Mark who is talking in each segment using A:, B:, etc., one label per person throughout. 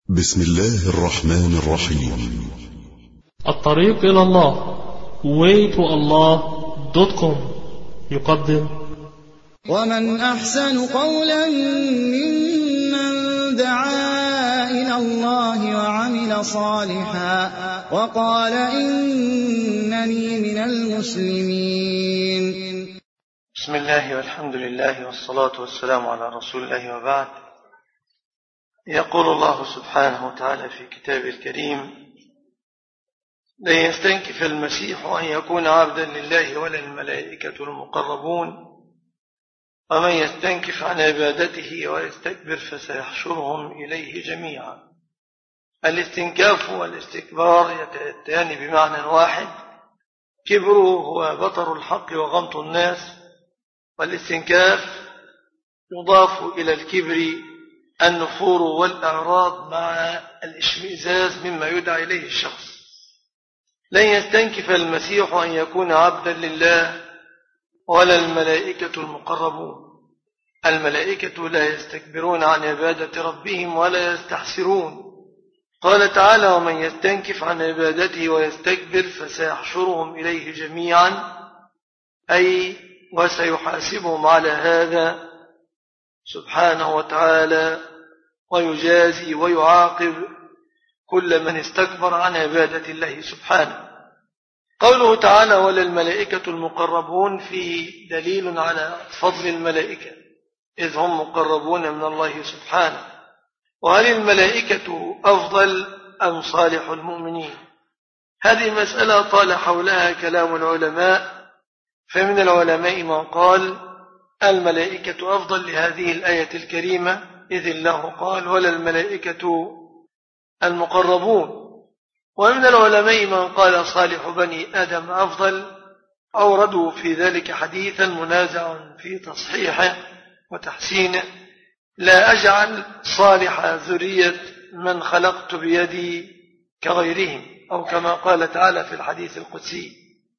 A: بسم الله الرحمن الرحيم.
B: الطريق إلى الله waytoallah.com يقدم
C: ومن أحسن قولا ممن دعا إلى الله وعمل صالحا وقال إنني من المسلمين.
D: بسم الله والحمد لله والصلاة والسلام على رسول الله وبعد. يقول الله سبحانه وتعالى في كتابه الكريم: لن يستنكف المسيح أن يكون عبدا لله ولا الملائكة المقربون ومن يستنكف عن عبادته ويستكبر فسيحشرهم إليه جميعا. الاستنكاف والاستكبار يتأتيان بمعنى واحد: كبر هو بطر الحق وغمط الناس، والاستنكاف يضاف إلى الكبر النفور والإعراض مع الاشمئزاز مما يدعى إليه الشخص. لن يستنكف المسيح أن يكون عبدا لله ولا الملائكة المقربون. الملائكة لا يستكبرون عن عبادة ربهم ولا يستحسرون. قال تعالى: ومن يستنكف عن عبادته ويستكبر فسيحشرهم إليه جميعا، أي وسيحاسبهم على هذا سبحانه وتعالى ويجازي ويعاقب كل من استكبر عن عبادة الله سبحانه. قوله تعالى: ولا الملائكة المقربون فيه دليل على فضل الملائكة إذ هم مقربون من الله سبحانه. وهل الملائكة أفضل أم صالح المؤمنين؟ هذه مسألة طال حولها كلام العلماء، فمن العلماء من قال الملائكة أفضل لهذه الآية الكريمة إذ الله قال: ولا الملائكة المقربون. ومن العلماء من قال صالح بني آدم أفضل، أوردوا في ذلك حديثا منازع في تصحيحه وتحسينه: لا أجعل صالح ذرية من خلقت بيدي كغيرهم، أو كما قال تعالى في الحديث القدسي.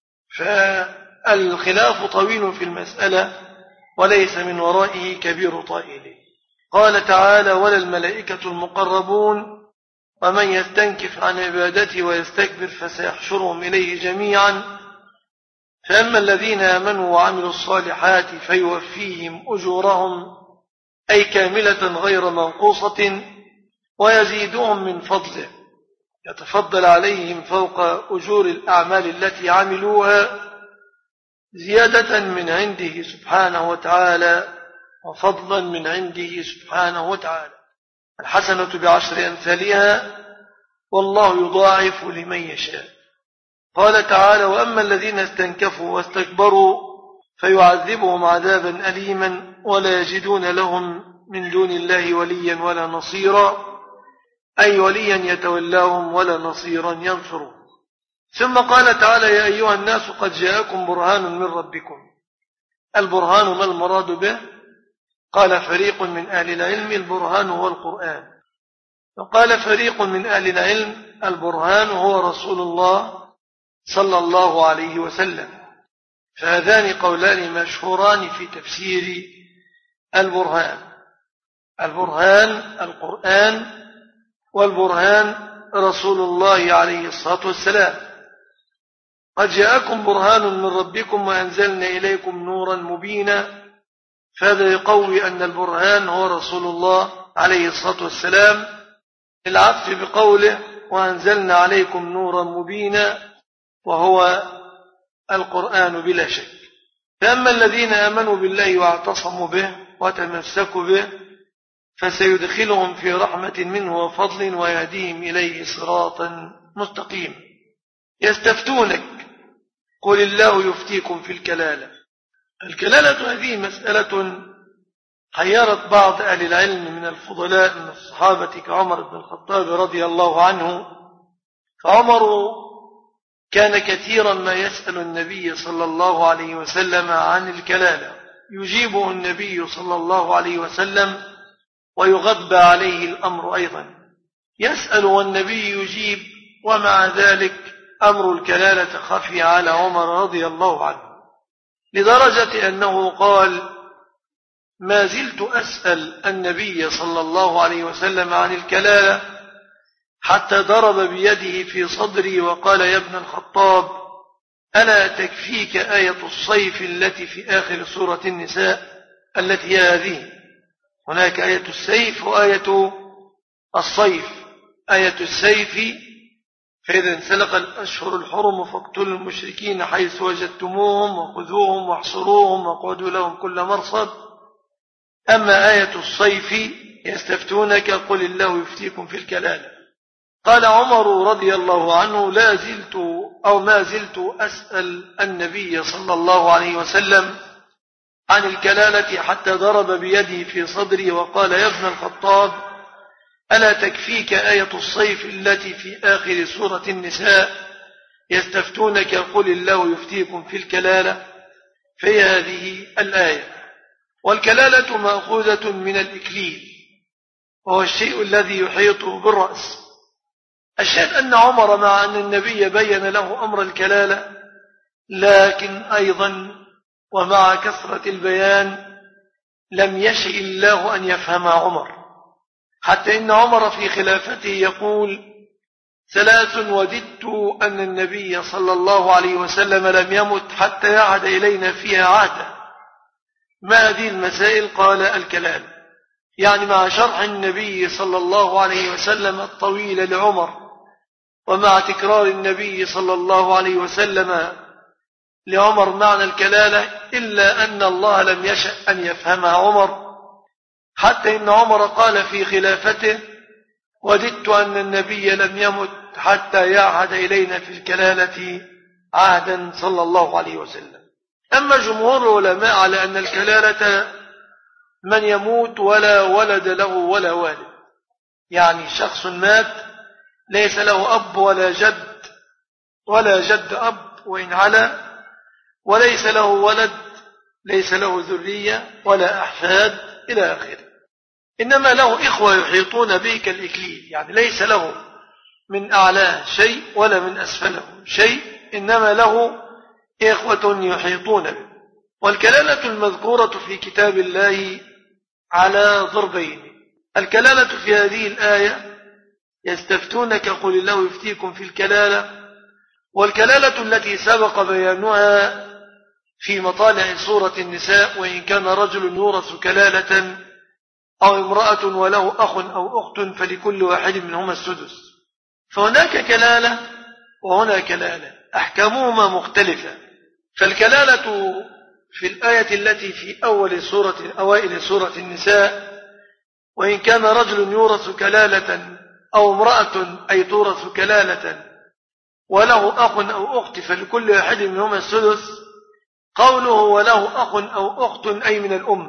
D: فالخلاف طويل في المسألة وليس من ورائه كبير طائل. قال تعالى: ولا الملائكة المقربون ومن يستنكف عن عبادته ويستكبر فسيحشرهم إليه جميعا. فأما الذين آمنوا وعملوا الصالحات فيوفيهم أجورهم، أي كاملة غير منقوصة، ويزيدهم من فضله، يتفضل عليهم فوق أجور الأعمال التي عملوها زيادة من عنده سبحانه وتعالى وفضلا من عنده سبحانه وتعالى. الحسنة بعشر أمثالها والله يضاعف لمن يشاء. قال تعالى: وأما الذين استنكفوا واستكبروا فيعذبهم عذابا أليما ولا يجدون لهم من دون الله وليا ولا نصيرا، أي وليا يتولاهم ولا نصيرا ينصرهم. ثم قال تعالى: يا أيها الناس قد جاءكم برهان من ربكم. البرهان ما المراد به؟ قال فريق من أهل العلم: البرهان هو القرآن. وقال فريق من أهل العلم: البرهان هو رسول الله صلى الله عليه وسلم. فهذان قولان مشهوران في تفسير البرهان: البرهان القرآن، والبرهان رسول الله عليه الصلاة والسلام. قد جاءكم برهان من ربكم وأنزلنا إليكم نورا مبينا. فهذا يقوي أن البرهان هو رسول الله عليه الصلاة والسلام، العطف بقوله وأنزلنا عليكم نورا مبينا، وهو القرآن بلا شك. فأما الذين آمنوا بالله واعتصموا به وتمسكوا به فسيدخلهم في رحمة منه وفضل ويهديهم إليه صراطا مستقيما. يستفتونك قل الله يفتيكم في الكلالة. الكلالة هذه مسألة حيرت بعض أهل العلم من الفضلاء من الصحابة كعمر بن الخطاب رضي الله عنه. فعمر كان كثيرا ما يسأل النبي صلى الله عليه وسلم عن الكلالة، يجيبه النبي صلى الله عليه وسلم ويغضب عليه الأمر أيضا. يسأل والنبي يجيب، ومع ذلك أمر الكلالة خفي على عمر رضي الله عنه، لدرجة أنه قال: ما زلت أسأل النبي صلى الله عليه وسلم عن الكلالة حتى ضرب بيده في صدري وقال يا ابن الخطاب ألا تكفيك آية الصيف التي في آخر سورة النساء التي هي هذه؟ هناك آية السيف وآية الصيف. آية السيف فإذا انسلق الأشهر الحرم فاقتلوا المشركين حيث وجدتموهم وخذوهم واحصروهم واقعدوا لهم كل مرصد. أما آية الصيف يستفتونك قل الله يفتيكم في الكلالة. قال عمر رضي الله عنه لا زلت أو ما زلت أسأل النبي صلى الله عليه وسلم عن الكلالة حتى ضرب بيده في صدري وقال يا ابن الخطاب ألا تكفيك آية الصيف التي في آخر سورة النساء يستفتونك قل الله يفتيكم في الكلالة؟ في هذه الآية. والكلالة مأخوذة من الإكليل وهو الشيء الذي يحيط بالرأس. الشاهد أن عمر مع أن النبي بين له أمر الكلالة لكن أيضا ومع كثرة البيان لم يشئ الله أن يفهم عمر، حتى إن عمر في خلافته يقول 3 وددت أن النبي صلى الله عليه وسلم لم يمت حتى يعهد إلينا فيها عهدا. ما هذه المسائل؟ قال الكلام، يعني مع شرح النبي صلى الله عليه وسلم الطويل لعمر ومع تكرار النبي صلى الله عليه وسلم لعمر معنى الكلالة، إلا أن الله لم يشأ أن يفهمها عمر، حتى إن عمر قال في خلافته وددت أن النبي لم يمت حتى يعهد إلينا في الكلالة عهدا صلى الله عليه وسلم. أما جمهور العلماء على أن الكلالة من يموت ولا ولد له ولا والد، يعني شخص مات ليس له أب ولا جد أب وإن علا، وليس له ولد، ليس له ذرية ولا أحفاد إلى آخره، إنما له إخوة يحيطون به كالإكليل، يعني ليس له من أعلاه شيء ولا من أسفله شيء، إنما له إخوة يحيطون به. والكلالة المذكورة في كتاب الله على ضربين: الكلالة في هذه الآية يستفتونك قل الله يفتيكم في الكلالة، والكلالة التي سبق بيانها في مطالع سورة النساء وإن كان رجل يورث كلالة أو امرأة وله أخ أو أخت فلكل واحد منهما السدس. فهناك كلالة وهنا كلالة أحكامهما مختلفة. فالكلالة في الآية التي في أوائل سورة النساء وإن كان رجل يورث كلالة أو امرأة أي تورث كلالة وله أخ أو أخت فلكل واحد منهما السدس، قوله وله أخ أو أخت أي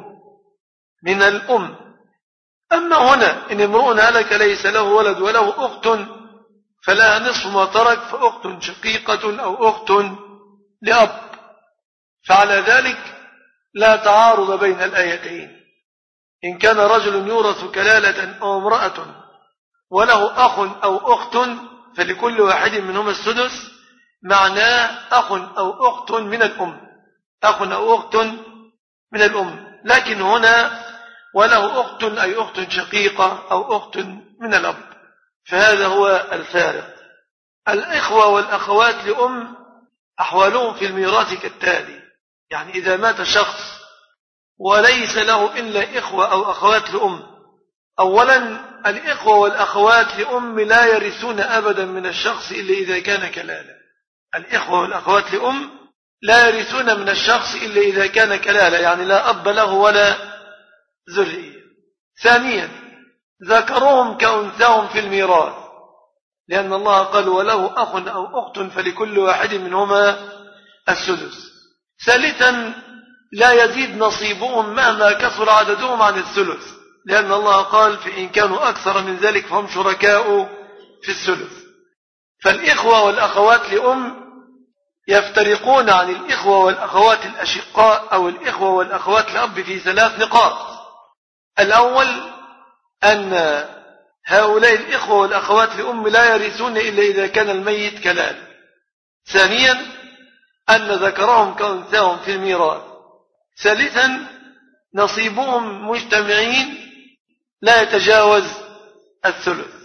D: من الأم. أما هنا إن امرؤ هلك ليس له ولد وله أخت فلا نصف ما ترك، فأخت شقيقة أو أخت لأب، فعلى ذلك لا تعارض بين الآيتين. إن كان رجل يورث كلالة أو امرأة وله أخ أو أخت فلكل واحد منهما السدس، معناه أخ أو أخت من الأم، أخ أو أخت من الأم. لكن هنا وله أخت أي أخت شقيقة أو أخت من الأب، فهذا هو الفارق. الإخوة والأخوات لأم أحوالهم في الميراث كالتالي: يعني إذا مات شخص وليس له إلا إخوة أو أخوات لأم، أولا الإخوة والأخوات لأم لا يرثون أبدا من الشخص إلا إذا كان كلالة. الإخوة والأخوات لأم لا يرثون من الشخص إلا إذا كان كلالة، يعني لا أب له ولا ذرية. ثانيا ذكرهم كأنثاهم في الميراث، لأن الله قال وله أخ أو أخت فلكل واحد منهما السدس. ثالثا لا يزيد نصيبهم مهما كثر عددهم عن الثلث، لأن الله قال فإن كانوا أكثر من ذلك فهم شركاء في الثلث. فالإخوة والأخوات لأم يفترقون عن الإخوة والأخوات الأشقاء أو الإخوة والأخوات لأب في 3 نقاط. الأول أن هؤلاء الإخوة والأخوات لأم لا يرثون إلا إذا كان الميت كلال. ثانيا أن ذكرهم كأنثاهم في الميراث. ثالثا نصيبهم مجتمعين لا يتجاوز الثلث.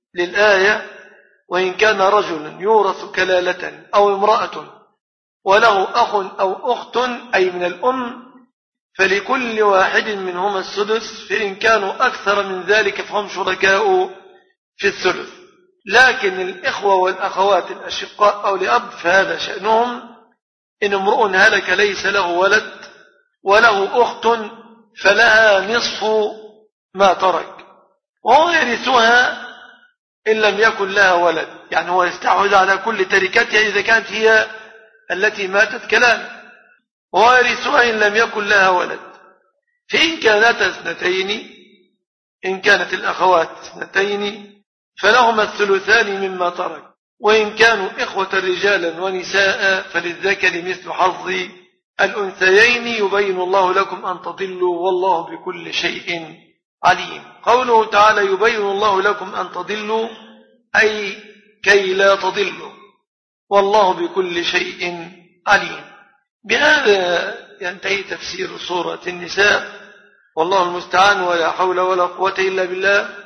D: للآية: وإن كان رجل يورث كلالة أو امرأة وله أخ أو أخت أي من الأم فلكل واحد منهما السدس، فإن كانوا أكثر من ذلك فهم شركاء في الثلث. لكن الإخوة والأخوات الأشقاء أو لأب فهذا شأنهم: إن امرؤ هلك ليس له ولد وله أخت فلها نصف ما ترك، وهو يرثها إن لم يكن لها ولد، يعني هو يستحوذ على كل تركتها إذا كانت هي التي ماتت كلالة، وهو يرثها إن لم يكن لها ولد. فإن كانت اثنتين، إن كانت الأخوات اثنتين فلهما الثلثان مما ترك، وإن كانوا إخوة رجالا ونساء فللذكر مثل حظ الأنثيين يبين الله لكم أن تضلوا والله بكل شيء عليم. قوله تعالى يبين الله لكم أن تضلوا أي كي لا تضلوا والله بكل شيء عليم. بهذا ينتهي تفسير سورة النساء، والله المستعان ولا حول ولا قوة إلا بالله.